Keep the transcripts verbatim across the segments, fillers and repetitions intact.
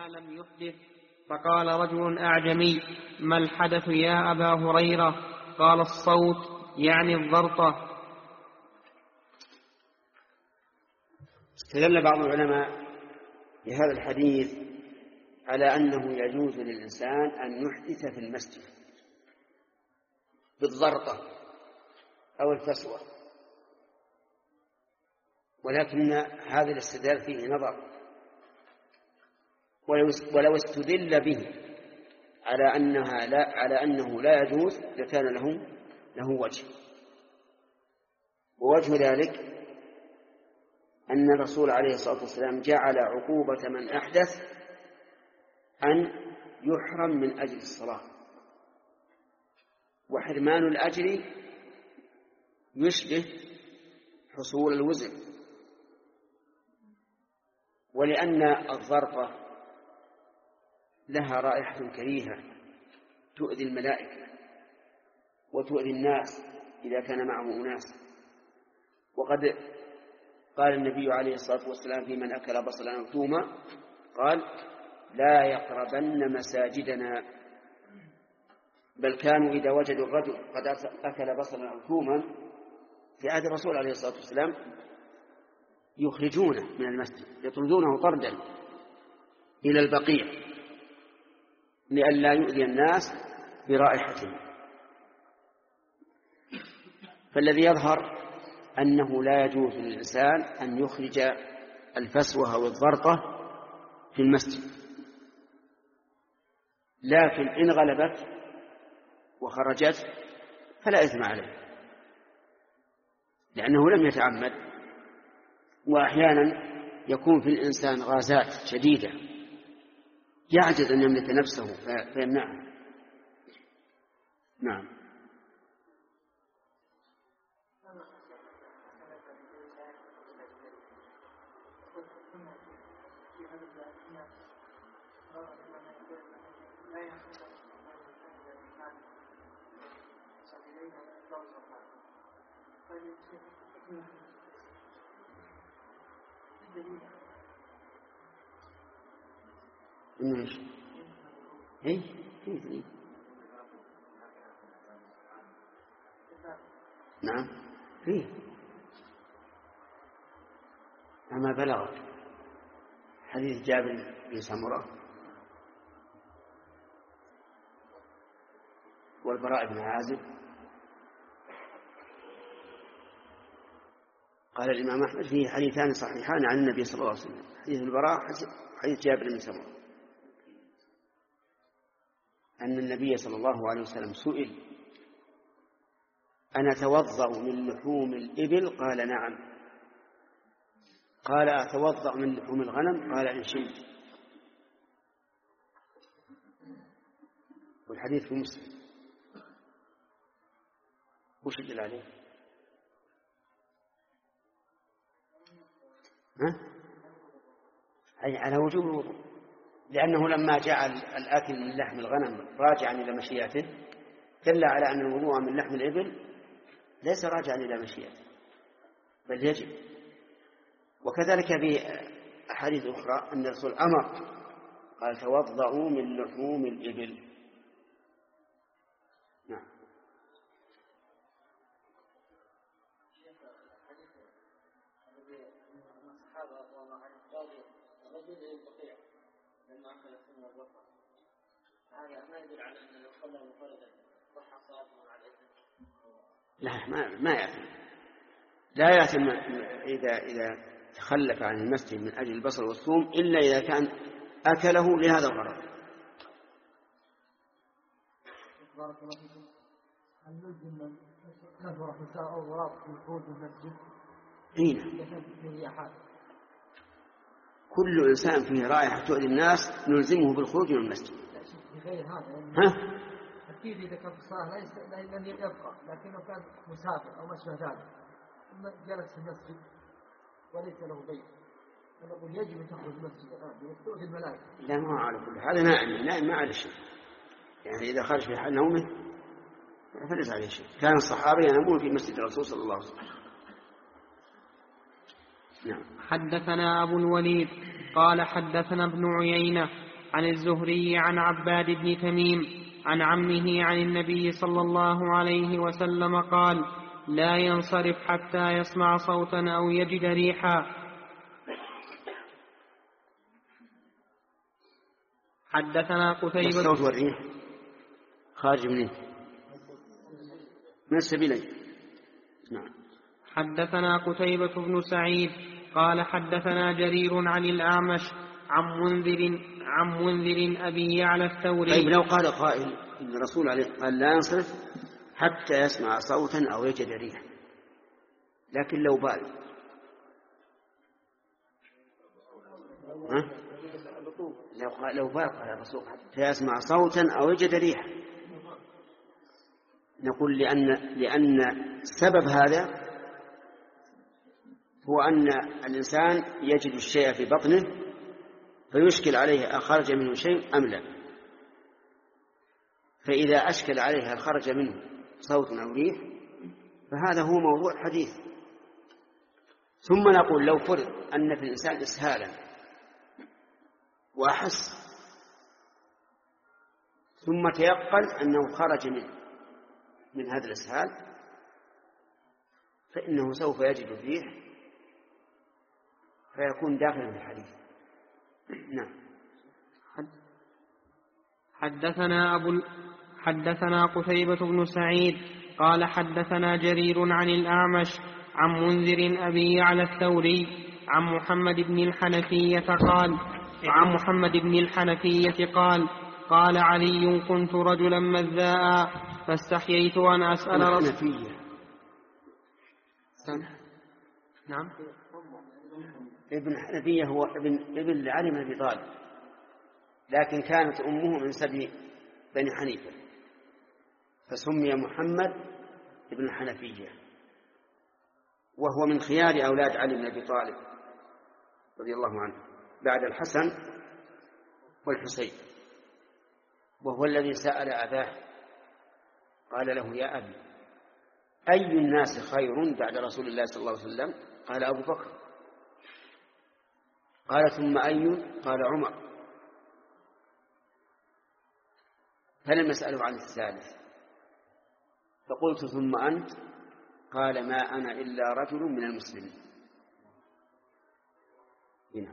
ما لم يحدث. فقال رجل أعجمي: ما الحدث يا أبا هريرة؟ قال: الصوت، يعني الضرطة. استدل بعض العلماء بهذا الحديث على أنه يجوز للإنسان أن يحدث في المسجد بالضرطة أو الفسوة، ولكن هذا الاستدلال فيه نظر، ولو استدل به على أنها لا على أنه لا يجوز لكان له له وجه. ووجه ذلك أن الرسول عليه الصلاة والسلام جعل عقوبة من أحدث أن يحرم من أجل الصلاة، وحرمان الأجر يشبه حصول الوزر. ولأن الضرطة لها رائحة كريهة تؤذي الملائكة وتؤذي الناس إذا كان معه أناس. وقد قال النبي عليه الصلاة والسلام في من أكل بصلا أو ثوما قال: لا يقربن مساجدنا. بل كانوا إذا وجدوا الرجل قد أكل بصلا أو ثوما في عهد الرسول عليه الصلاة والسلام يخرجونه من المسجد، يطردونه طردا إلى البقيع لئلا يؤذي الناس برائحته. فالذي يظهر أنه لا يجوز للإنسان أن يخرج الفسوة أو الضرطة في المسجد، لكن إن غلبت وخرجت فلا إثم عليه لأنه لم يتعمد. وأحيانا يكون في الإنسان غازات شديدة يعجز أن يملك نفسه فيمنعه. نعم. إيش؟ إيه؟ إيه؟ نعم فيه. أما بلغ حديث جابر بن سمرة والبراء بن عازب قال الإمام أحمد فيه حديثان صحيحان عن النبي صلى الله عليه وسلم: حديث البراء حديث جابر بن سمرة، أن النبي صلى الله عليه وسلم سئل: أنا أتوضأ من لحوم الإبل؟ قال: نعم. قال: أتوضأ من لحوم الغنم؟ قال: إن شئت. والحديث في مسلم. وش يدل عليه؟ ها؟ أي على وجوب الوضوء، لأنه لما جعل الآكل من لحم الغنم راجعا إلى مشيئته دل على أن الوضوء من لحم الإبل ليس راجعا إلى مشيئته بل يجب. وكذلك في أحاديث أخرى أن الرسول أمر قال: توضؤوا من لحوم الإبل. نعم. لا ما ما يأثم، لا يأثم إذا إذا تخلف عن المسجد من أجل البصل والثوم إلا إذا كان أكله لهذا الغرض. بارك الله فيكم. هل يلزم من نظر حساء أو غراب في الخروج من المسجد؟ هنا كل إنسان فيه رائحة تؤذي الناس نلزمه بالخروج من المسجد. غير هذا يعني ها؟ أكيد إذا كان في الصلاة ليس لن يبقى، لكنه كان مسافر أو ما شابه ذلك ثم جلس في المسجد وليس له بيت، فنقول يجب أن تخرج المسجد الآن تؤذي الملائكة. لا ما على كل هذا نائم نائم ما عليه شيء، يعني إذا خرج في حال نومه فليس عليه شيء. كان الصحابة ينامون في مسجد الرسول صلى الله عليه وسلم. نعم. حدثنا أبو الوليد قال حدثنا ابن عيينة عن الزهري عن عباد بن تميم عن عمه عن النبي صلى الله عليه وسلم قال: لا ينصرف حتى يسمع صوتا أو يجد ريحا. حدثنا قتيبة. الصوت والريح خارج منه من السبيلين. نعم. حدثنا قتيبة بن سعيد قال حدثنا جرير عن الأعمش عن منذر عن منذر أبي يعلى الثوري. طيب لو قال قائل إن الرسول عليه قال لا ينصرف حتى يسمع صوتا أو يجد ريحا، لكن لو بال ها؟ لو قال لو بال قال الرسول حتى يسمع صوتا أو يجد ريحا، نقول لأن لأن سبب هذا هو أن الإنسان يجد الشيء في بطنه فيشكل عليه أخرج منه شيء أم لا، فإذا أشكل عليه خرج منه صوت أو ريح فهذا هو موضوع الحديث. ثم نقول لو فرض أن في الإنسان إسهالا وأحس ثم تيقن أنه خرج منه من هذا الإسهال فإنه سوف يجد الريح فيكون داخلا في الحديث. نعم. حدثنا أبو حدثنا قتيبة بن سعيد قال حدثنا جرير عن الأعمش عن منذر أبي يعلى الثوري عن محمد بن الحنفية قال عن محمد بن الحنفية قال قال علي: كنت رجلا مذاء فاستحييت أن أسأل رسول. نعم. ابن حنفية هو ابن ابن علي بن أبي طالب، لكن كانت أمه من سبي بني حنيفة فسمي محمد ابن حنفية، وهو من خيار أولاد علي بن أبي طالب رضي الله عنه بعد الحسن والحسين، وهو الذي سأل أباه قال له: يا أبي أي الناس خير بعد رسول الله صلى الله عليه وسلم؟ قال: أبو بكر. قال: ثم أي؟ قال: عمر. فلم يسأله عن الثالث، فقلت: ثم أنت؟ قال: ما أنا إلا رجل من المسلمين. هنا.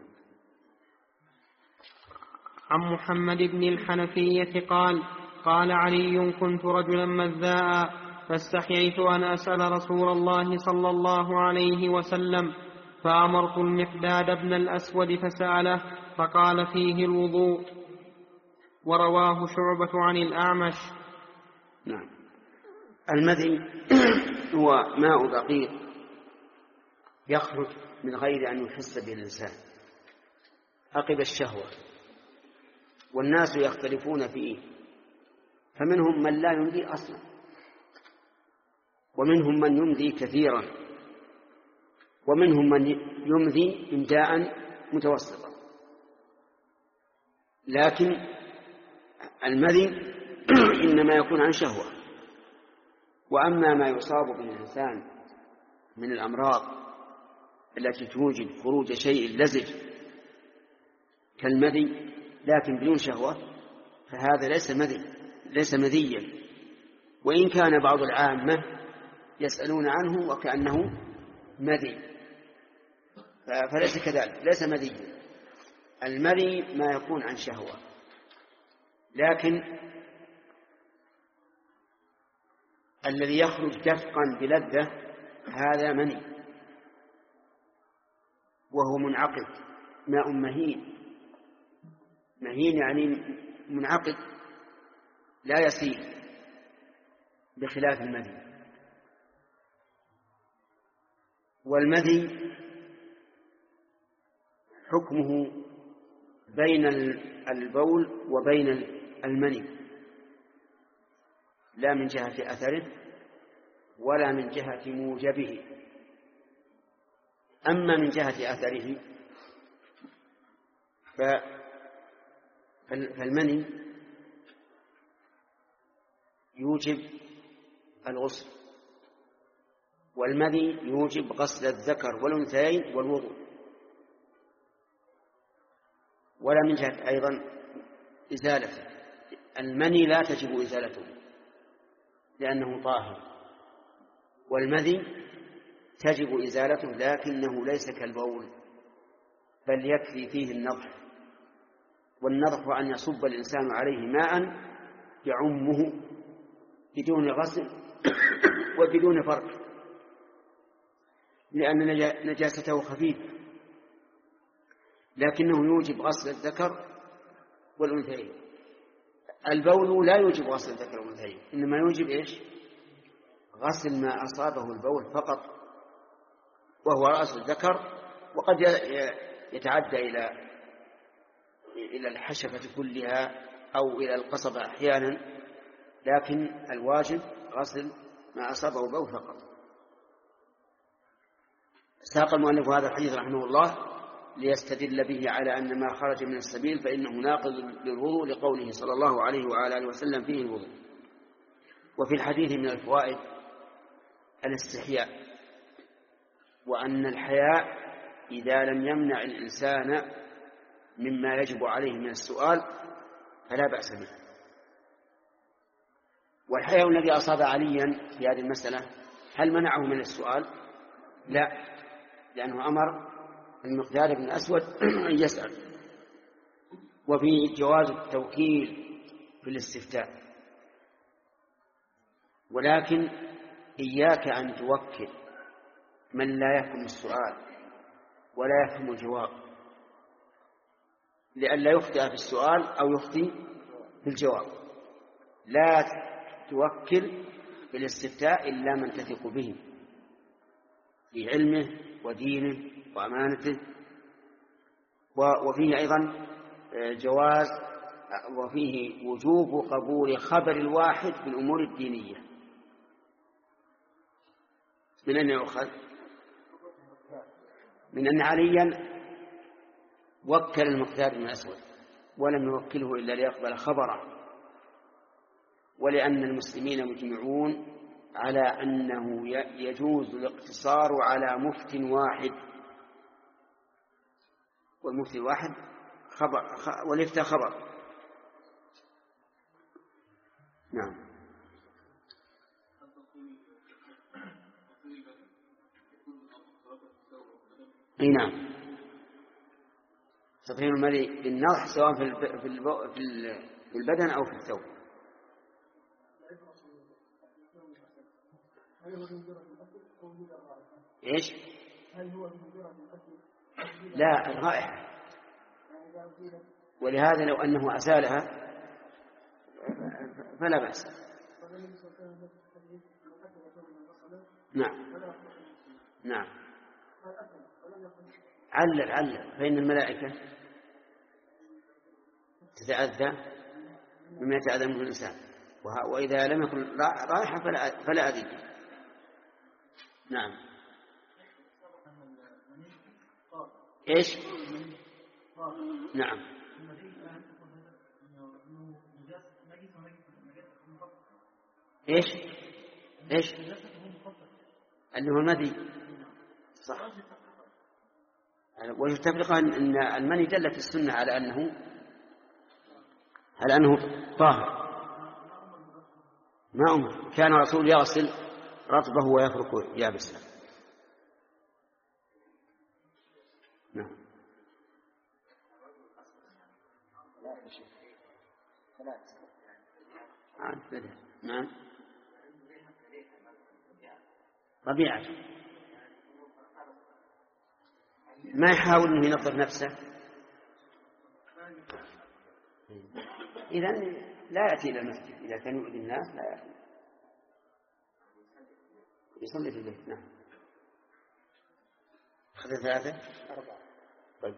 عن محمد بن الحنفية قال قال علي: كنت رجلا مذاء فاستحييت أن أسأل رسول الله صلى الله عليه وسلم فأمرت المقداد بن الأسود فسأله فقال: فيه الوضوء. ورواه شعبة عن الأعمش. نعم. المذي هو ماء دقيق يخرج من غير أن يحس به الإنسان عقب الشهوة، والناس يختلفون فيه، فمنهم من لا يمضي أصلا، ومنهم من يمضي كثيرا، ومنهم من يمضي إمداء متوسطا، لكن المذي إنما يكون عن شهوة. وأما ما يصاب به الإنسان من الأمراض التي توجد خروج شيء لزج كالمذي لكن بدون شهوة فهذا ليس مذي ليس مذيا، وإن كان بعض العامة يسألون عنه وكأنه مذي، فليس كذلك، ليس مذيا. المذي ما يكون عن شهوة، لكن الذي يخرج دفقا بلذة هذا مني، وهو منعقد، ماء مهين. مهين يعني منعقد لا يسيل، بخلاف المذي. والمذي حكمه بين البول وبين المني، لا من جهة أثره ولا من جهة موجبه. أما من جهة أثره فالمني يوجب الغسل، والمذي يوجب غسل الذكر والأنثيين والوضوء. ولا من جهة أيضا إزالته. المني لا تجب إزالته لأنه طاهر، والمذي تجب إزالته لكنه ليس كالبول، بل يكفي فيه النضح، والنضح أن يصب الإنسان عليه ماء يعمه بدون غسل وبدون فرق، لأن نجاسته خفيفة، لكنه يوجب غسل الذكر والأنثيين. البول لا يوجب غسل الذكر والأنثيين، إنما يوجب إيش؟ غسل ما أصابه البول فقط، وهو رأس الذكر، وقد يتعدى إلى إلى الحشفة كلها أو إلى القصبة أحيانا، لكن الواجب غسل ما أصابه البول فقط. ساق المؤلف هذا الحديث رحمه الله ليستدل به على أن ما خرج من السبيل فإنه ناقض للوضوء، لقوله صلى الله عليه وآله وسلم فيه الوضوء. وفي الحديث من الفوائد الاستحياء، وأن الحياء إذا لم يمنع الإنسان مما يجب عليه من السؤال فلا بأس به. والحياء الذي أصاب عليا في هذه المسألة هل منعه من السؤال؟ لا، لأنه أمر المقداد بن الأسود أن يسأل. وفي جواز التوكيل في الاستفتاء، ولكن إياك أن توكل من لا يفهم السؤال ولا يفهم الجواب، لئلا يخطئ في السؤال أو يخطئ في الجواب. لا توكل في الاستفتاء إلا من تثق به في علمه ودينه وأمانته. وفيه أيضا جواز وفيه وجوب قبول خبر الواحد في الأمور الدينية. من أن يؤخذ؟ من أن عليا وكل المقداد بن الأسود ولم يوكله إلا ليقبل خبره، ولأن المسلمين مجمعون على أنه يجوز الاقتصار على مفت واحد، والمفتي الواحد خبر والإفتاء خبر. نعم. اي نعم، تطهير المرء بالنضح سواء في في البدن أو في الثوب. ايش؟ لا، الرائحة. ولهذا لو أنه أزالها فلا بأس. نعم نعم. علل علل فإن الملائكة تتأذى مما يتأذى منه الإنسان، وإذا لم يكن رائحة فلا, فلا أذى. نعم. إيش؟ نعم. إيش؟ إيش؟ أنه المذي صح. ويتفق أن المني دلت السنة على أنه على أنه طاهر. ما أمر كان رسول يغسل رطبه ويفرك يابسه. نعم. نعم. طبيعة ما يحاول أنه ينظف نفسه، إذن لا يأتي إلى المسجد. إذا كان يؤذي الناس لا يأتي، يصلي في البيت. نعم. خذ ثلاثة أربعة. طيب.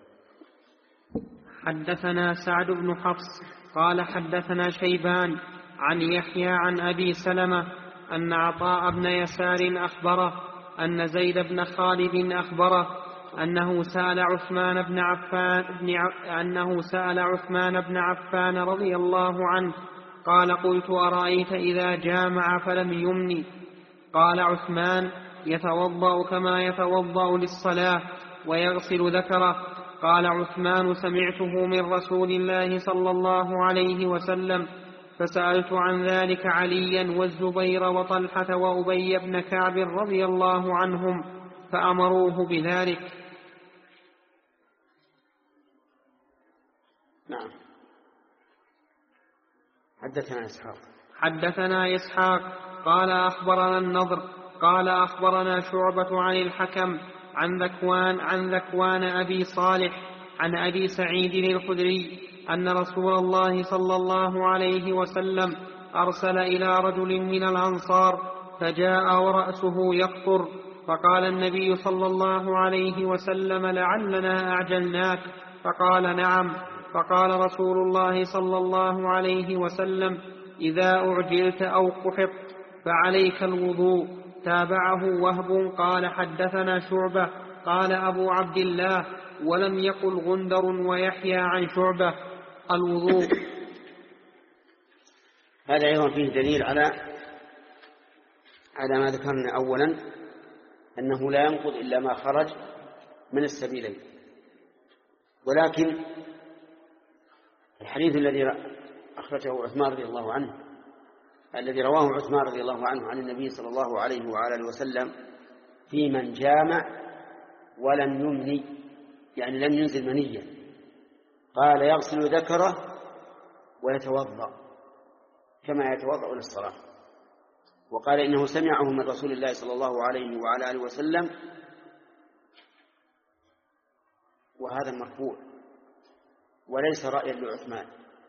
حدثنا سعد بن حفص قال حدثنا شيبان عن يحيى عن أبي سلمة أن عطاء بن يسار أخبره أن زيد بن خالد أخبره أنه سأل عثمان بن عفان بن ع... أنه سأل عثمان بن عفان رضي الله عنه قال قلت أرأيت إذا جامع فلم يمني؟ قال عثمان يتوضأ كما يتوضأ للصلاة ويغسل ذكره. قال عثمان سمعته من رسول الله صلى الله عليه وسلم فسألت عن ذلك عليا والزبير وطلحة وأبي بن كعب رضي الله عنهم فأمروه بذلك. نعم. حدثنا إسحاق حدثنا إسحاق قال أخبرنا النضر قال أخبرنا شعبة عن الحكم عن ذكوان عن ذكوان أبي صالح عن أبي سعيد الخدري أن رسول الله صلى الله عليه وسلم أرسل إلى رجل من الأنصار فجاء ورأسه يقطر فقال النبي صلى الله عليه وسلم لعلنا أعجلناك فقال نعم. فقال رسول الله صلى الله عليه وسلم إذا أعجلت أو قحطت فعليك الوضوء. تابعه وهب قال حدثنا شعبة قال أبو عبد الله ولم يقل غندر ويحيى عن شعبة الوضوء. هذا أيضا فيه دليل على على ما ذكرنا أولا أنه لا ينقض إلا ما خرج من السبيلين. ولكن الحديث الذي أخرجه عثمان رضي الله عنه الذي رواه عثمان رضي الله عنه عن النبي صلى الله عليه وعلى وسلم في من جامع ولم يمني يعني لم ينزل منيا قال يغسل ذكره ويتوضأ كما يتوضأ للصلاة. وقال إنه سمعه من رسول الله صلى الله عليه وعلى آله وسلم وهذا مرفوع وليس رأيا لعثمان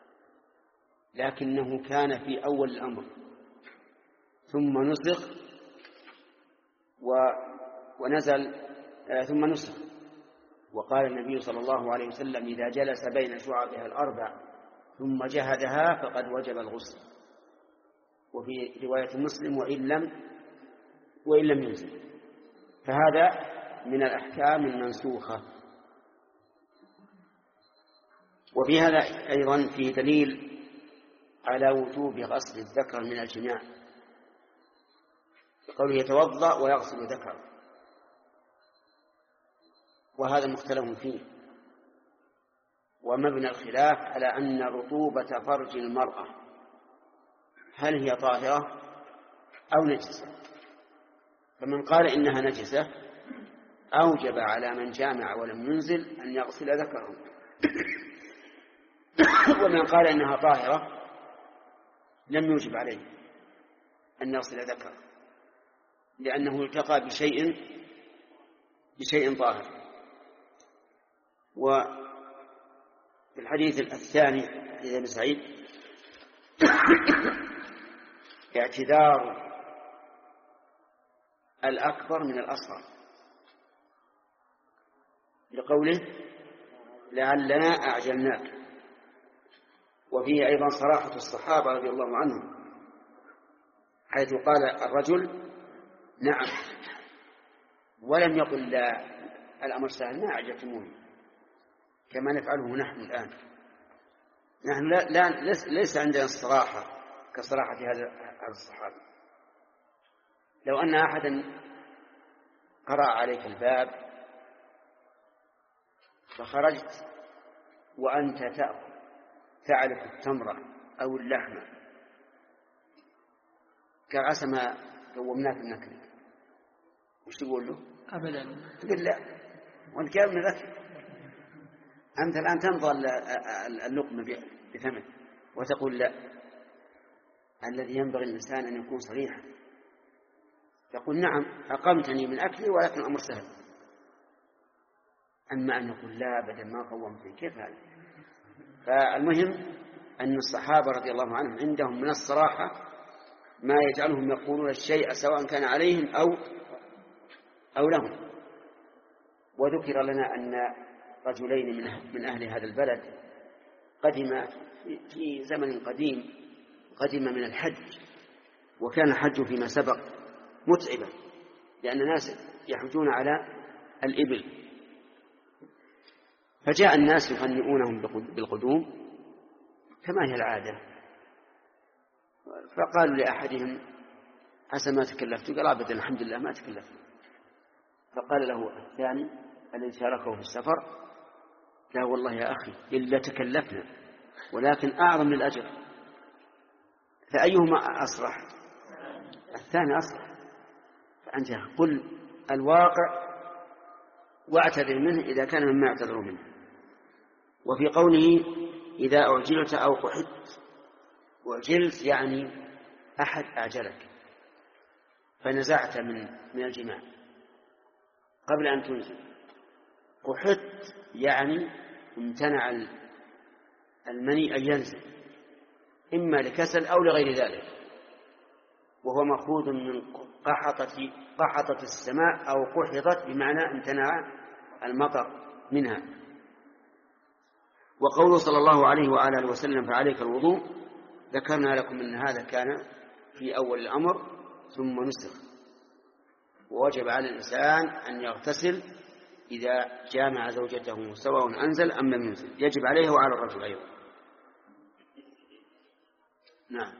لكنه كان في أول الأمر ثم نسخ و... ونزل آه ثم نسخ. وقال النبي صلى الله عليه وسلم إذا جلس بين شعبها الأربع ثم جهدها فقد وجب الغسل. وفي رواية مسلم وإن لم وإن لم ينزل. فهذا من الأحكام المنسوخة. وفي هذا أيضا فيه دليل على وجوب غسل الذكر من الجماع بقوله يتوضأ ويغسل ذكره وهذا مختلف فيه. ومبنى الخلاف على أن رطوبة فرج المرأة هل هي طاهرة أو نجسة. فمن قال إنها نجسة أوجب على من جامع ولم ينزل أن يغسل ذكره ومن قال إنها طاهرة لم يوجب عليه أن يغسل ذكره لأنه التقى بشيء بشيء طاهر. وفي الحديث الثاني حديث ابن سعيد اعتذار الأكبر من الأصغر لقوله لعلنا أعجلناك. وفيه أيضا صراحة الصحابة رضي الله عنهم حيث قال الرجل نعم ولم يقل لا الأمر سهل ما أعجلتموني كما نفعله نحن الآن. نحن لا, لا ليس عندنا الصراحة كصراحة هذا الصحابة. لو أن أحدا قرأ عليك الباب فخرجت وأنت تأكل تعرف التمرة أو اللحمة كعسى ما قومناك النكل وش تقول له؟ أبدا. تقول لا وانت كامل ذكي أنت الآن تمضى اللقمة بثمن وتقول لا. الذي ينبغي الإنسان أن يكون صريحا يقول نعم أقمتني من أكلي ولكن الأمر سهل. أما أن يقول لا بدل ما قومتني كيف هذا؟ فالمهم أن الصحابة رضي الله عنهم عندهم من الصراحة ما يجعلهم يقولون الشيء سواء كان عليهم أو أو لهم. وذكر لنا أن رجلين من أهل هذا البلد قدم في زمن قديم قدم من الحج وكان الحج فيما سبق متعبا لأن الناس يحجون على الإبل فجاء الناس يهنئونهم بالقدوم كما هي العادة فقالوا لأحدهم عسى ما تكلفت قال أبدا الحمد لله ما تكلفت. فقال له الثاني الذي شاركه في السفر لا والله يا أخي إلا تكلفنا، ولكن أعظم للأجر. فأيهما أصرح؟ الثاني أصرح. فأنت قل الواقع واعتذر منه إذا كان مما يعتذر منه. وفي قوله إذا أعجلت أو قحدت، وعجلت يعني أحد أعجلك فنزعت من من الجماع قبل أن تنزل. قحدت يعني امتنع المني أن ينزل إما لكسل أو لغير ذلك، وهو مأخوذ من قحطة قحطة السماء أو قحطت بمعنى امتنع المطر منها. وقوله صلى الله عليه وآله وسلم فعليك الوضوء، ذكرنا لكم أن هذا كان في أول الأمر ثم نسخ، ووجب على الإنسان أن يغتسل إذا جامع زوجته سواء أنزل أم لم ينزل، يجب عليه وعلى الرجل أيضا. نعم.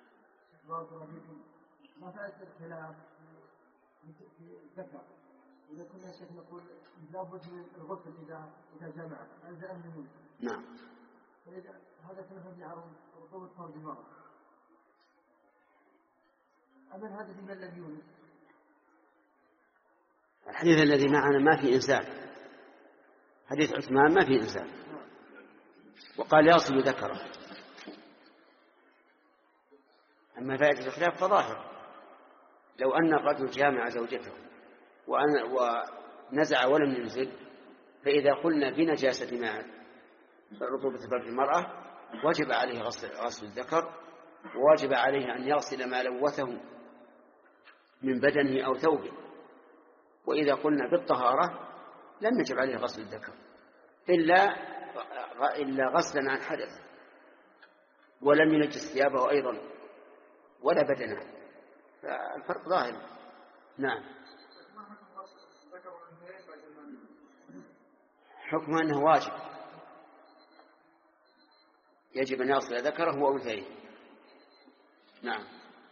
ما فائدة الكلام في الذكر؟ إذا كنا شيخ نقول لابد من الغسل إذا إذا جمع أنزل أم لم ينزل. نعم. هذا كله مبني على رطوبة فرج المرأة. أما هذا في من لم يولد؟ الحديث الذي معنا ما في إنسان، حديث عثمان ما في إنسان، وقال يغسل ذكره. أما فائدة الخلاف فظاهر، لو أن الرجل جامع زوجته ونزع ولم ينزل، فإذا قلنا بنجاسة ماء رطوبة فرج المرأة وجب عليه غسل, غسل الذكر، وواجب عليه أن يغسل ما لوثه من بدنه أو ثوبه. وإذا قلنا بالطهارة لم يجب عليه غسل الذكر إلا إلا غسلا عن حدث، ولم ينجس ثيابه أيضا ولا بدنه، فالفرق ظاهر. نعم. حكم أنه واجب، يجب أن يغسل ذكره وأنثيه. نعم.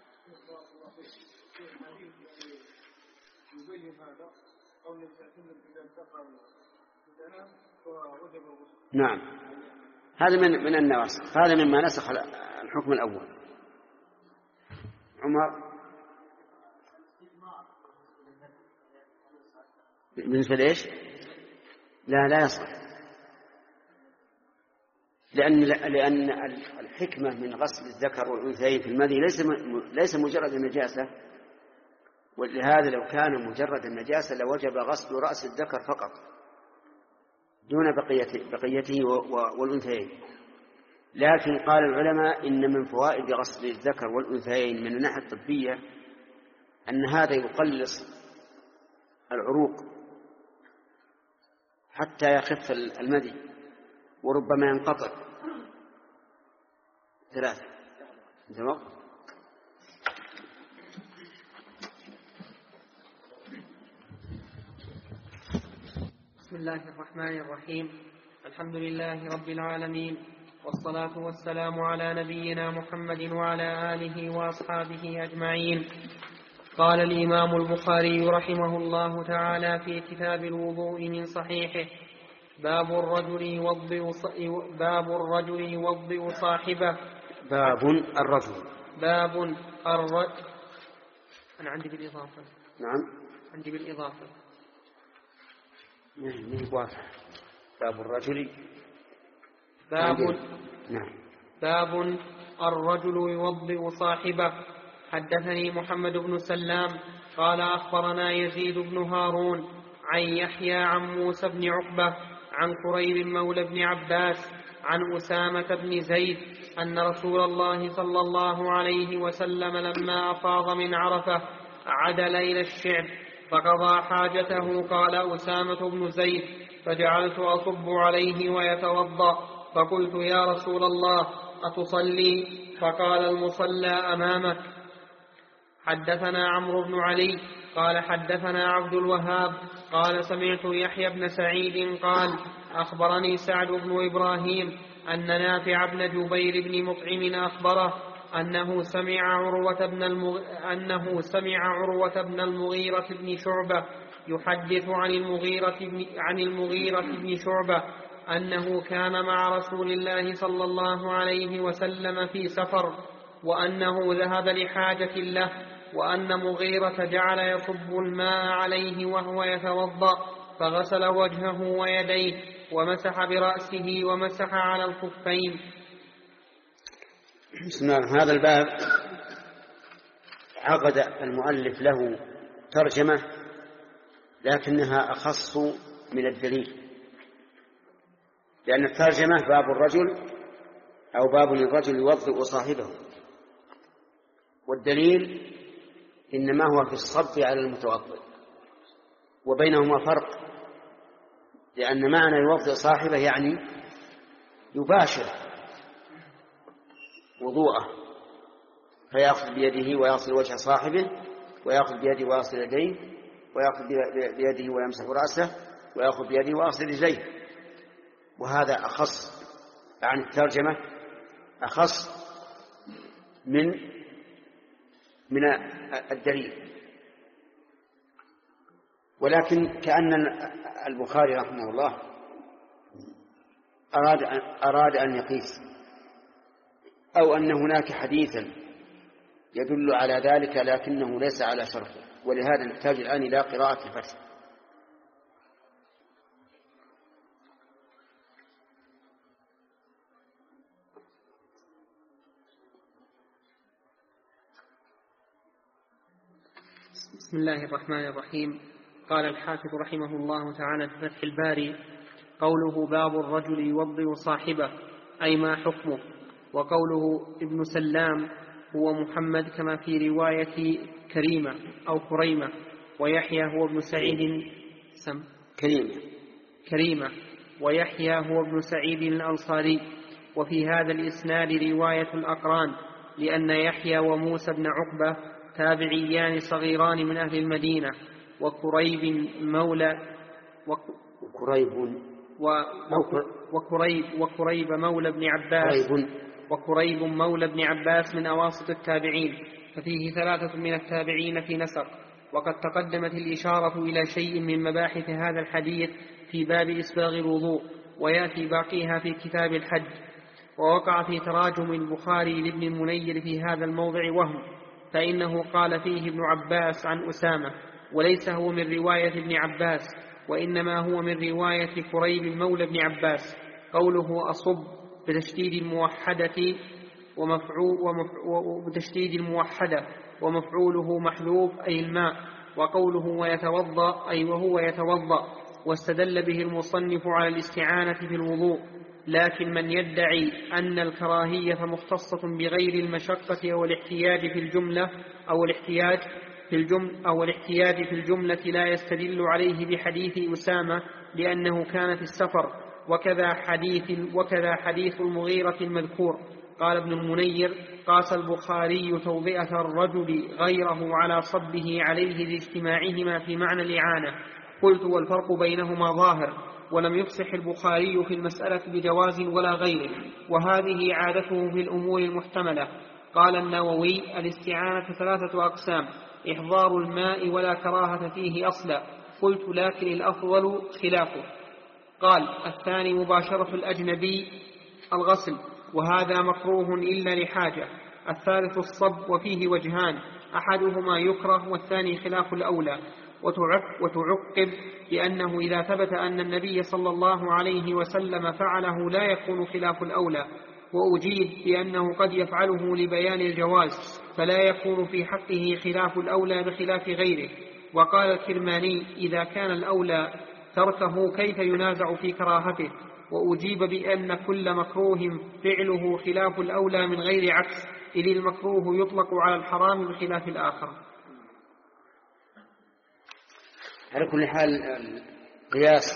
نعم، هذا من من النواسخ، هذا مما نسخ الحكم الأول. عمر بالنسبة لإيش؟ لا لا يصح، لأن لأن الحكمة من غسل الذكر والأنثيين في المذي ليس ليس مجرد النجاسة، ولهذا لو كان مجرد النجاسة لوجب غسل رأس الذكر فقط دون بقيته, بقيته والأنثيين. لكن قال العلماء إن من فوائد غسل الذكر والأنثيين من الناحية الطبية أن هذا يقلص العروق حتى يخف المذي وربما ينقطع. ثلاثة. تمام. بسم الله الرحمن الرحيم. الحمد لله رب العالمين، والصلاة والسلام على نبينا محمد وعلى آله وأصحابه أجمعين. قال الإمام البخاري رحمه الله تعالى في كتاب الوضوء من صحيحه: باب الرجل يوضئ باب الرجل يوضئ صاحبه. باب الرجل باب الرجل أنا عندي بالإضافة. نعم عندي بالإضافة. باب الرجل باب نعم باب الرجل يوضئ صاحبه. حدثني محمد بن سلام قال أخبرنا يزيد بن هارون عن يحيى عن موسى بن عقبة عن قريب مولى بن عباس عن أسامة بن زيد أن رسول الله صلى الله عليه وسلم لما أفاض من عرفة عدل إلى الشعب فقضى حاجته. قال أسامة بن زيد: فجعلت أصب عليه ويتوضأ، فقلت: يا رسول الله أتصلي؟ فقال: المصلى أمامك. حدثنا عمرو بن علي قال حدثنا عبد الوهاب قال سمعت يحيى بن سعيد قال أخبرني سعد بن إبراهيم أن نافع بن جبير بن مطعم أخبره أنه سمع عروة بن المغ... أنه سمع عروة بن المغيرة بن شعبة يحدث عن المغيرة بن عن المغيرة بن شعبة أنه كان مع رسول الله صلى الله عليه وسلم في سفر، وأنه ذهب لحاجة له، وأن مغيرة جعل يصب الماء عليه وهو يتوضأ، فغسل وجهه ويديه ومسح برأسه ومسح على الخفين. بسم الله. هذا الباب عقد المؤلف له ترجمة لكنها أخص من الدليل، لأن الترجمة باب الرجل أو باب للرجل يوضئ صاحبه، والدليل إنما هو في الصب على المتوضئ، وبينهما فرق، لأن معنى يوضئ صاحبه يعني يباشر وضوءه، فيأخذ بيده ويغسل وجه صاحبه، ويأخذ بيده ويغسل يديه، ويأخذ بيده ويمسح رأسه، ويأخذ بيده ويغسل رجليه. وهذا أخص عن الترجمة، أخص من من الدليل. ولكن كأن البخاري رحمه الله أراد أراد أن يقيس، أو أن هناك حديثا يدل على ذلك لكنه ليس على شرطه، ولهذا نحتاج الآن إلى قراءة الفتح. بسم الله الرحمن الرحيم. قال الحافظ رحمه الله تعالى في فتح الباري: قوله باب الرجل يوضئ صاحبه، أي ما حكمه. وقوله ابن سلام هو محمد كما في رواية كريمة أو كريمة، ويحيى هو ابن سعيد سم كريمة كريمة ويحيى هو ابن سعيد الأنصاري. وفي هذا الإسناد رواية الأقران، لأن يحيى وموسى بن عقبة تابعيان صغيران من أهل المدينة، وكريب مولى وكريب وكريب وكريب مولى ابن عباس وكريب مولى ابن عباس من أواسط التابعين، ففيه ثلاثة من التابعين في نسق. وقد تقدمت الإشارة إلى شيء من مباحث هذا الحديث في باب إسباغ الوضوء، ويأتي باقيها في كتاب الحج. ووقع في تراجم البخاري لابن المنير في هذا الموضع وهم، فإنه قال فيه ابن عباس عن أسامة، وليس هو من رواية ابن عباس، وإنما هو من رواية كريب مولى ابن عباس. قوله أصب بتشديد الموحدة ومفعول بتشديد الموحدة ومفعوله محذوف أي الماء. وقوله ويتوضأ أي وهو يتوضأ، واستدل به المصنف على الاستعانة في الوضوء. لكن من يدعي أن الكراهية مختصة بغير المشقة أو الاحتياج في الجملة أو الاحتياج في الجملة أو الاحتياج في الجملة لا يستدل عليه بحديث أسامة لأنه كان في السفر، وكذا حديث وكذا حديث المغيرة المذكور. قال ابن المنير: قاس البخاري توضئة الرجل غيره على صبه عليه لاجتماعهما في معنى الإعانة. قلت: والفرق بينهما ظاهر، ولم يفصح البخاري في المسألة بجواز ولا غيره، وهذه عادته في الأمور المحتملة. قال النووي: الاستعانة ثلاثة أقسام: إحضار الماء ولا كراهة فيه أصلا. قلت: لكن الأفضل خلافه. قال: الثاني مباشرة الأجنبي الغسل، وهذا مكروه إلا لحاجة. الثالث الصب، وفيه وجهان: أحدهما يكره والثاني خلاف الأولى. وتعقب بأنه إذا ثبت أن النبي صلى الله عليه وسلم فعله لا يكون خلاف الأولى. وأجيب بأنه قد يفعله لبيان الجواز، فلا يكون في حقه خلاف الأولى بخلاف غيره. وقال الكرماني: إذا كان الأولى تركه كيف ينازع في كراهته؟ وأجيب بأن كل مكروه فعله خلاف الأولى من غير عكس، إذ المكروه يطلق على الحرام بخلاف الآخر. على كل حال قياس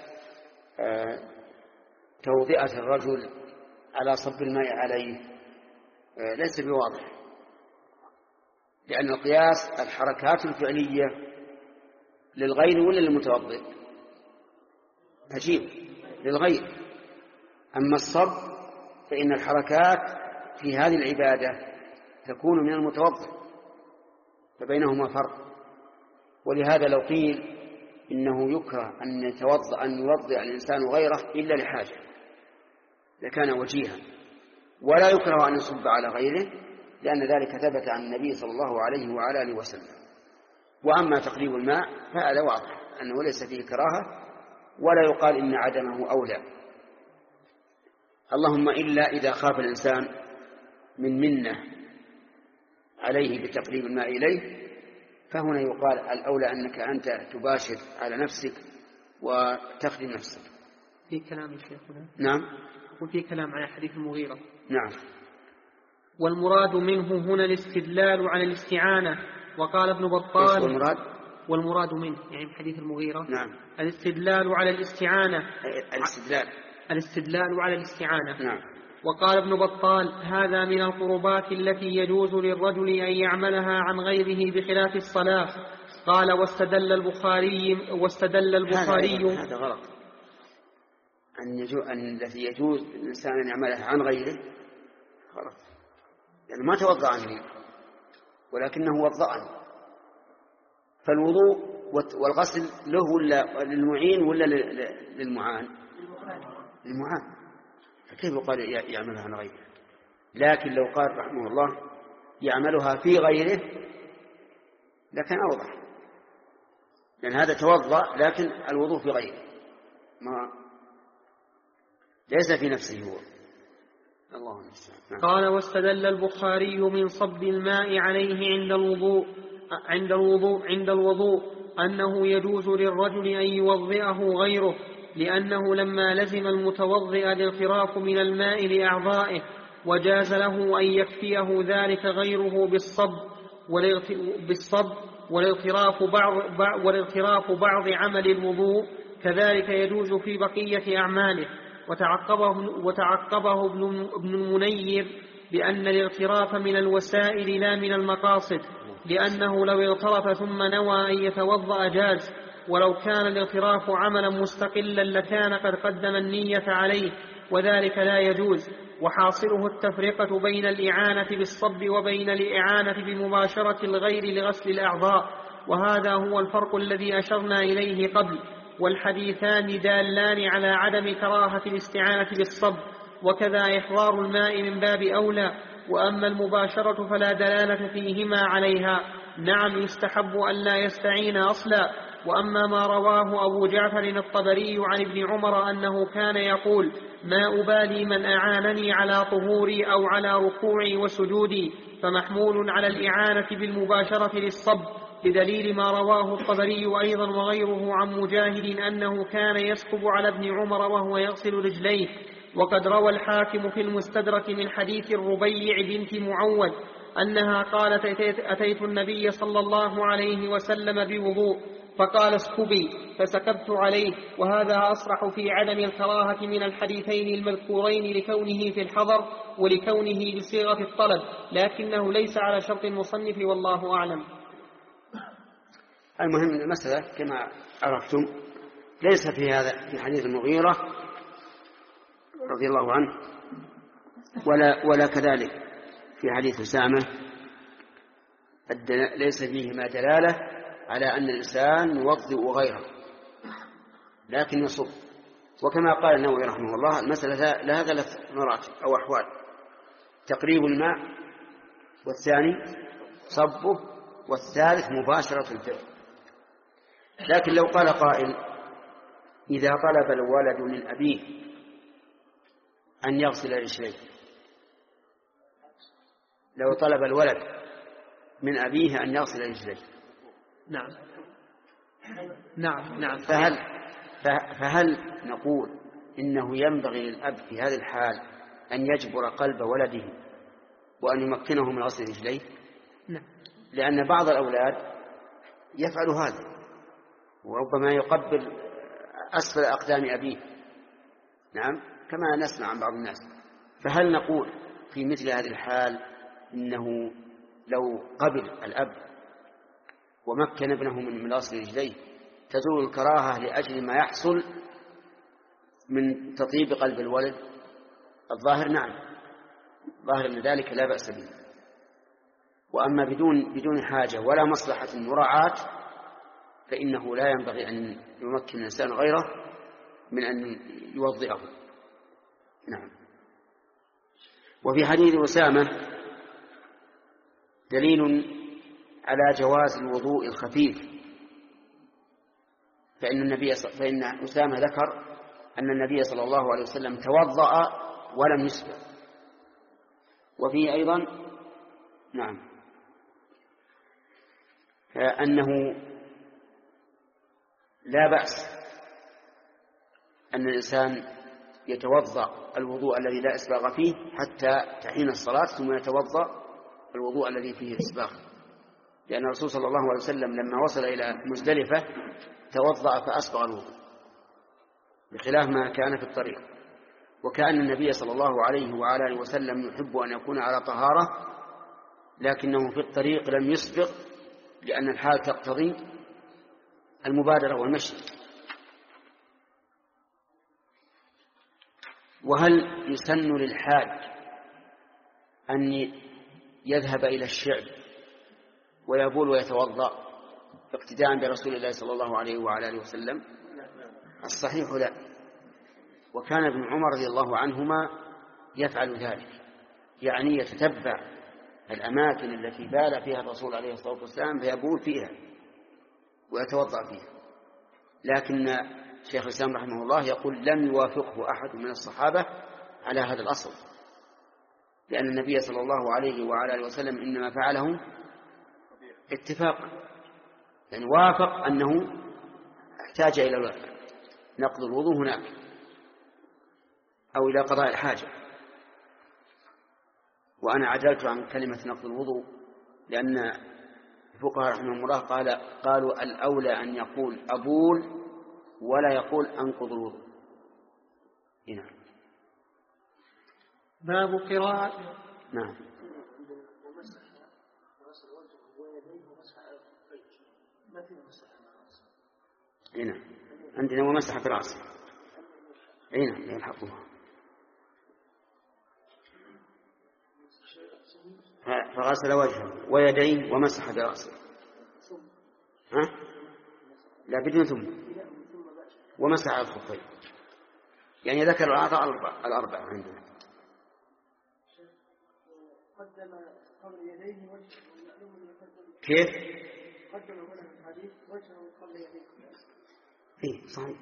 توضئة الرجل على صب الماء عليه ليس بواضح، لأن القياس الحركات الفعلية للغير ولا للمتوضئ؟ عجيب، للغير. أما الصب فإن الحركات في هذه العبادة تكون من المتوضئ، فبينهما فرق. ولهذا لو قيل إنه يكره أن يتوضأ أن يوضأ الإنسان غيره إلا لحاجة إذا كان وجيها، ولا يكره أن يصب على غيره لأن ذلك ثبت عن النبي صلى الله عليه وعلى آله وسلم. وأما تقريب الماء فهذا واضح أنه ليس فيه كراهة ولا يقال إن عدمه أولى، اللهم إلا إذا خاف الإنسان من منة عليه بتقريب الماء إليه، فهنا يقال الأولى أنك أنت تباشر على نفسك وتخدم نفسك. في كلام الشيخ هنا. نعم. وفي كلام على حديث المغيرة. نعم. والمراد منه هنا الاستدلال على الاستعانة. وقال ابن بطال والمراد والمراد منه يعني حديث المغيرة. نعم. الاستدلال على الاستعانة الاستدلال الاستدلال على الاستعانة. نعم. وقال ابن بطال هذا من القربات التي يجوز للرجل أن يعملها عن غيره بخلاف الصلاة. قال واستدل البخاري واستدل البخاري هذا, هذا غلط، أن يجوز أن الذي يجوز الإنسان أن يعملها عن غيره غلط، يعني ما توضأ عنه ولكنه وضأني، فالوضوء والغسل له ولا للمعين ولا للمعان؟ للمعان، فكيف يقال يعملها عن غيره؟ لكن لو قال رحمه الله يعملها في غيره لكن أوضح، لأن هذا توضأ لكن الوضوء في غيره ما ليس في نفسه هو. الله المستعان. قال واستدل البخاري من صب الماء عليه عند الوضوء عند الوضوء عند الوضوء أنه يجوز للرجل أن يوضئه غيره، لأنه لما لزم المتوضئ الاغتراف من الماء لأعضائه وجاز له أن يكفيه ذلك غيره بالصب بالصب والاغتراف بعض والاغتراف بعض عمل الوضوء كذلك يجوز في بقية أعماله. وتعقبه, وتعقبه ابن المنير بأن الاغتراف من الوسائل لا من المقاصد، لأنه لو اغترف ثم نوى أن يتوضأ جاز، ولو كان الاغتراف عملا مستقلا لكان قد قدم النية عليه وذلك لا يجوز. وحاصله التفرقة بين الإعانة بالصب وبين الإعانة بمباشرة الغير لغسل الأعضاء، وهذا هو الفرق الذي أشرنا إليه قبل. والحديثان دالان على عدم كراهة الاستعانة بالصب، وكذا إحضار الماء من باب أولى. وأما المباشرة فلا دلالة فيهما عليها، نعم يستحب أن لا يستعين أصلا. وأما ما رواه أبو جعفر الطبري عن ابن عمر أنه كان يقول ما أبالي من أعانني على طهوري أو على ركوعي وسجودي، فمحمول على الإعانة بالمباشرة للصب، بدليل ما رواه الطبري أيضا وغيره عن مجاهد أنه كان يسكب على ابن عمر وهو يغسل رجليه. وقد روى الحاكم في المستدرك من حديث الربيع بنت معوذ أنها قالت أتيت النبي صلى الله عليه وسلم بوضوء فقال اسكبي فسكبت عليه، وهذا أصرح في عدم الكراهة من الحديثين المذكورين لكونه في الحضر ولكونه بصيغة الطلب، لكنه ليس على شرط المصنف والله أعلم. المهم المسألة كما عرفتم ليس في هذا في حديث المغيرة رضي الله عنه ولا, ولا كذلك في حديث أسامة ليس فيهما دلالة على أن الإنسان يوضئ غيره لكن يصب. وكما قال النووي رحمه الله المسألة لها ثلاث مراتب أو أحوال: تقريب الماء، والثاني صبه، والثالث مباشرة الفعل. لكن لو قال قائل إذا طلب الولد من أبيه أن يغسل رجليه، لو طلب الولد من أبيه أن يغسل رجليه نعم نعم نعم فهل, فهل نقول إنه ينبغي للأب في هذه الحال أن يجبر قلب ولده وأن يمكنه من غسل رجليه؟ نعم. لأن بعض الأولاد يفعل هذا وربما يقبل أسفل أقدام أبيه، نعم كما نسمع عن بعض الناس. فهل نقول في مثل هذه الحال إنه لو قبل الأب ومكن ابنه من غسل رجليه تزول الكراهة لأجل ما يحصل من تطيب قلب الولد؟ الظاهر نعم، ظاهر أن ذلك لا بأس به. وأما بدون بدون حاجة ولا مصلحة مراعاة فإنه لا ينبغي أن يمكن الإنسان غيره من أن يوضعه. نعم. وفي حديث أسامة دليل على جواز الوضوء الخفيف، فإن النبي فإن أسامة ذكر أن النبي صلى الله عليه وسلم توضأ ولم يسبق. وفيه أيضا نعم أنه لا بأس أن الإنسان يتوضأ الوضوء الذي لا إسباغ فيه حتى تحين الصلاة ثم يتوضأ الوضوء الذي فيه إسباغ، لأن الرسول صلى الله عليه وسلم لما وصل إلى مزدلفة توضأ فأسبغ الوضوء بخلاف ما كان في الطريق. وكأن النبي صلى الله عليه وعلى آله وسلم يحب أن يكون على طهارة، لكنه في الطريق لم يسبق لأن الحال تقتضي المبادرة والمشي. وهل يسن للحاج أن يذهب إلى الشعب ويبول ويتوضأ اقتداء برسول الله صلى الله عليه وعلى آله وسلم؟ الصحيح لا. وكان ابن عمر رضي الله عنهما يفعل ذلك، يعني يتتبع الأماكن التي بال فيها الرسول عليه الصلاة والسلام فيبول فيها ويتوضأ فيها. لكن شيخ الإسلام رحمه الله يقول لم يوافقه أحد من الصحابة على هذا الأصل، لأن النبي صلى الله عليه وعلى آله وسلم إنما فعله اتفاقا، يعني وافق أنه احتاج إلى نقض الوضوء هناك أو إلى قضاء الحاجة. وأنا عدلت عن كلمة نقض الوضوء لأن الفقهاء رحمهم الله قال قالوا الأولى أن يقول أبول ولا يقول أنقض الوضوء. هنا باب قراءة. نعم. هنا عندنا ومسح في رأسه. هنا يلحقها فغسل وجهه ويديه ومسح برأسه. ها؟ لا بدون ثم ومسح على الخفين، يعني ذكر الأعضاء الأربعة عندنا. كيف؟ إيه صحيح.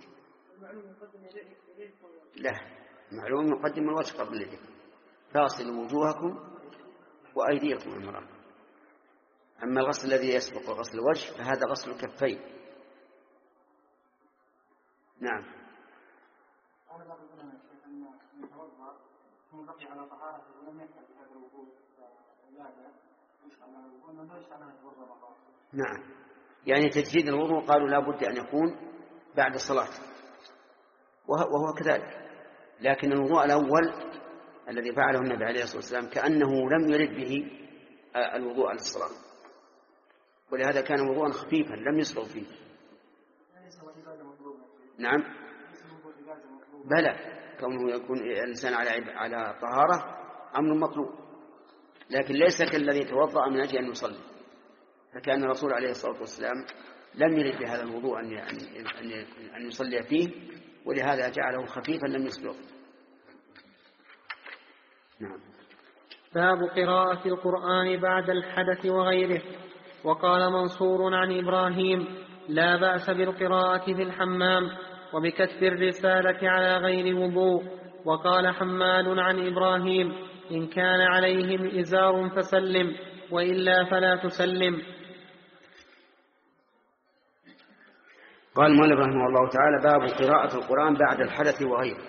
لا، معلوم يقدم الوجه قبل اليدين. فاغسلوا وجوهكم وأيديكم المرأة. أما الغسل الذي يسبق غسل الوجه فهذا غسل الكفين. نعم. نعم، يعني تجديد الوضوء قالوا لا بد أن يكون بعد الصلاة، وهو كذلك. لكن الوضوء الأول الذي فعله النبي عليه الصلاة والسلام كأنه لم يرد به الوضوء على الصلاة، ولهذا كان وضوءا خفيفا لم يسبق فيه. نعم بلى، كونه يكون الإنسان على على طهارة أمر مطلوب، لكن ليس كالذي توضأ من أجل أن يصلي، فكان الرسول عليه الصلاة والسلام لم يرد بهذا الوضوء أن أن يصلي فيه، ولهذا جعله خفيفا لم يسبق. نعم. باب قراءة القرآن بعد الحدث وغيره. وقال منصور عن إبراهيم لا بأس بالقراءة في الحمام وبكتب الرسالة على غير وضوء. وقال حماد عن إبراهيم إن كان عليهم إزار فسلم وإلا فلا تسلم. قال المؤلف رحمه الله تعالى باب قراءة القرآن بعد الحدث وغيره،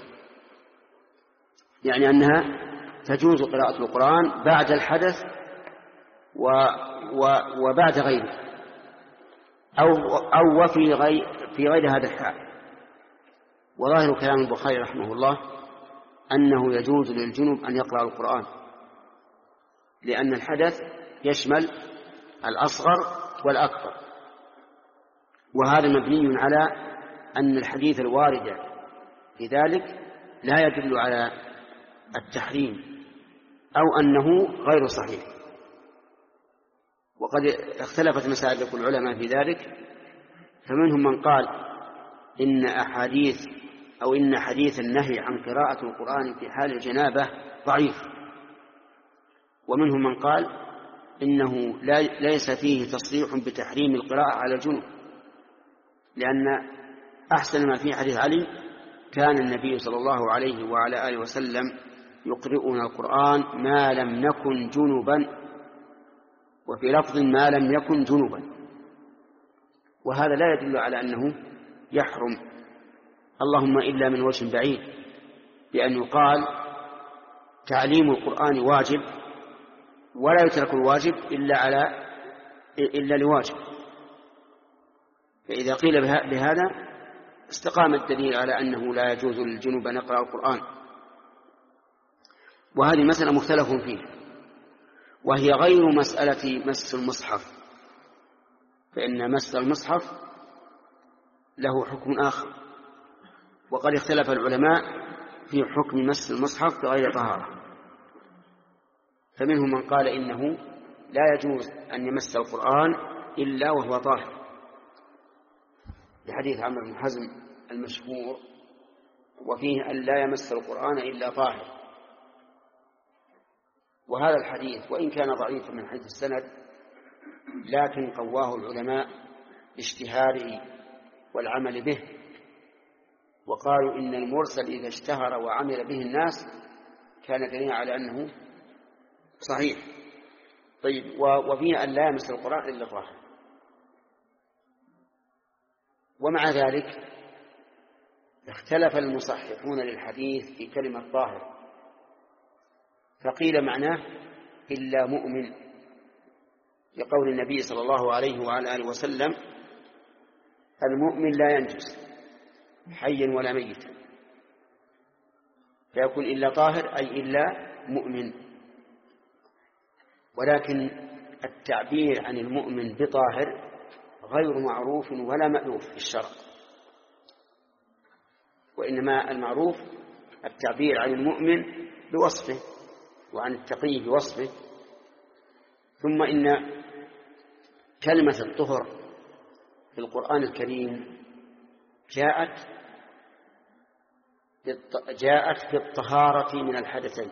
يعني أنها تجوز قراءة القرآن بعد الحدث و و وبعد غيره، أو أو وفي غير في غير هذا الحال. وظاهر كلام البخاري رحمه الله أنه يجوز للجنب أن يقرأ القرآن، لأن الحدث يشمل الأصغر والأكبر، وهذا مبني على أن الحديث الوارد في ذلك لا يدل على التحريم أو أنه غير صحيح. وقد اختلفت مسالك العلماء في ذلك، فمنهم من قال إن أحاديث أو إن حديث النهي عن قراءة القرآن في حال الجنابة ضعيف، ومنهم من قال إنه ليس فيه تصريح بتحريم القراءة على الجنوب، لأن أحسن ما في حديث علي كان النبي صلى الله عليه وعلى آله وسلم يقرئنا القرآن ما لم نكن جنبا، وفي لفظ ما لم يكن جنبا، وهذا لا يدل على أنه يحرم، اللهم إلا من وجه بعيد، لأن يقال تعليم القرآن واجب ولا يترك الواجب إلا على إلا لواجب، فإذا قيل بهذا استقام الدليل على أنه لا يجوز للجنوب أن يقرأ القرآن. وهذه مسألة مختلف فيها، وهي غير مسألة مس المصحف، فإن مس المصحف له حكم آخر، وقد اختلف العلماء في حكم مس المصحف بغير طهارة، فمنهم من قال إنه لا يجوز أن يمس القرآن إلا وهو طاهر، لحديث عمرو بن حزم المشهور وفيه أن لا يمس القرآن إلا طاهر. وهذا الحديث وإن كان ضعيفا من حيث السند لكن قواه العلماء باشتهاره والعمل به، وقالوا إن المرسل إذا اشتهر وعمل به الناس كان دليلا على أنه صحيح. طيب، وفيه أن لا يمس القرآن إلا طاهر. ومع ذلك اختلف المصححون للحديث في كلمة طاهر، فقيل معناه إلا مؤمن، لقول النبي صلى الله عليه وعلى آله وسلم المؤمن لا ينجس حيا ولا ميتا، فيكون إلا طاهر أي إلا مؤمن. ولكن التعبير عن المؤمن بطاهر غير معروف ولا مألوف في الشرع، وإنما المعروف التعبير عن المؤمن بوصفه وعن التقي بوصفه. ثم إن كلمة الطهر في القرآن الكريم جاءت جاءت في الطهارة من الحدثين،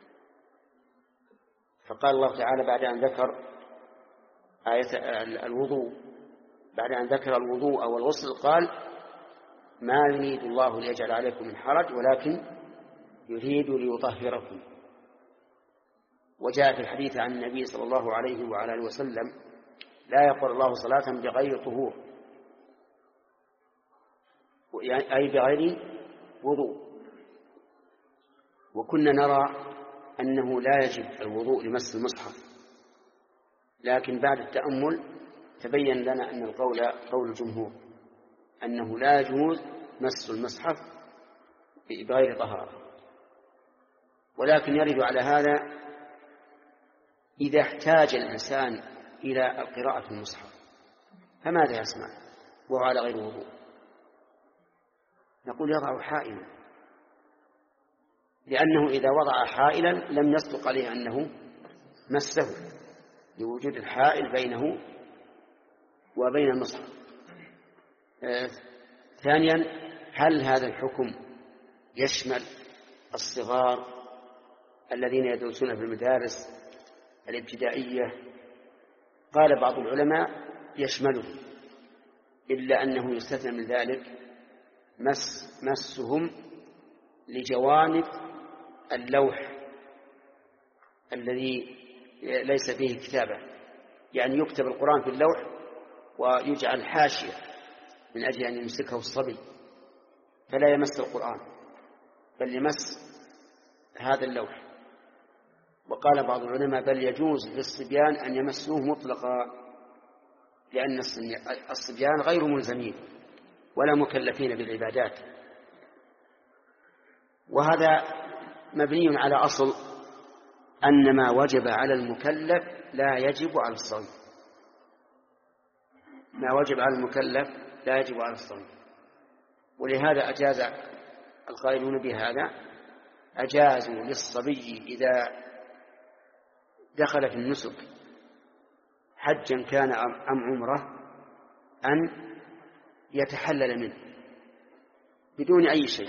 فقال الله تعالى بعد أن ذكر آية الوضوء بعد أن ذكر الوضوء والغسل قال ما يريد الله ليجعل عليكم من حرج ولكن يريد ليطهركم. وجاء في الحديث عن النبي صلى الله عليه وعلى آله وسلم لا يقبل الله صلاة بغير طهور، أي بغير وضوء. وكنا نرى أنه لا يجب الوضوء لمس المصحف، لكن بعد التأمل تبين لنا أن القول قول الجمهور أنه لا يجوز مس المصحف بغير طهارة. ولكن يرد على هذا إذا احتاج الإنسان إلى القراءة في المصحف فماذا يصنع وهو على غير وضوء؟ نقول يضع حائلا، لأنه إذا وضع حائلا لم يصدق عليه أنه مسه لوجود الحائل بينه وبين المصحف. آه ثانيا، هل هذا الحكم يشمل الصغار الذين يدرسون في المدارس الابتدائية؟ قال بعض العلماء يشمله، إلا أنه يستثنى من ذلك مس مسهم لجوانب اللوح الذي ليس فيه كتابة، يعني يكتب القرآن في اللوح ويجعل حاشية من أجل أن يمسكه الصبي فلا يمس القرآن بل يمس هذا اللوح. وقال بعض العلماء بل يجوز للصبيان أن يمسوه مطلقا، لأن الصبيان غير ملزمين ولا مكلفين بالعبادات. وهذا مبني على أصل أن ما وجب على المكلف لا يجب على الصغير، ما وجب على المكلف لا يجب على الصغير. ولهذا أجاز القائلون بهذا أجازوا للصبي إذا دخل في النسك حجا كان أم عمره أن يتحلل منه بدون أي شيء.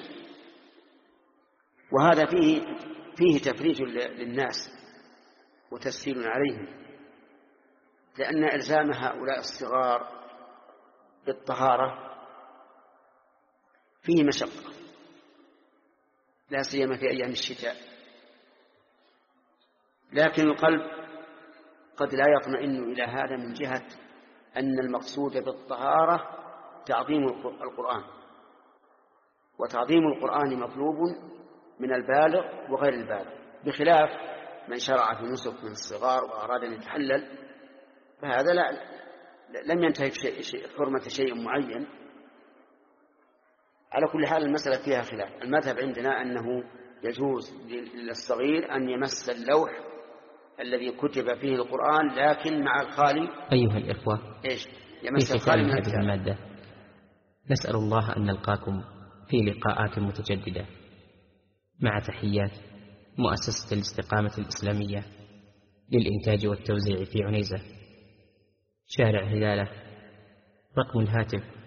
وهذا فيه فيه تفريج للناس وتسهيل عليهم، لأن إلزام هؤلاء الصغار بالطهارة فيه مشقة، لا سيما في أيام الشتاء. لكن القلب قد لا يطمئن إلى هذا من جهة أن المقصود بالطهارة تعظيم القرآن، وتعظيم القرآن مطلوب من البالغ وغير البالغ، بخلاف من شرع في نسك من الصغار وأراد أن يتحلل، فهذا لا لم ينتهي شيء حرمة شيء معين. على كل حال المسألة فيها خلاف. المذهب عندنا أنه يجوز للصغير أن يمس اللوح الذي كتب فيه القرآن، لكن مع الخالي. أيها الإخوة، إيش يمس الخالي من هذه المادة. نسأل الله أن نلقاكم في لقاءات متجددة، مع تحيات مؤسسة الاستقامة الإسلامية للإنتاج والتوزيع في عنيزة، شارع هلالة، رقم الهاتف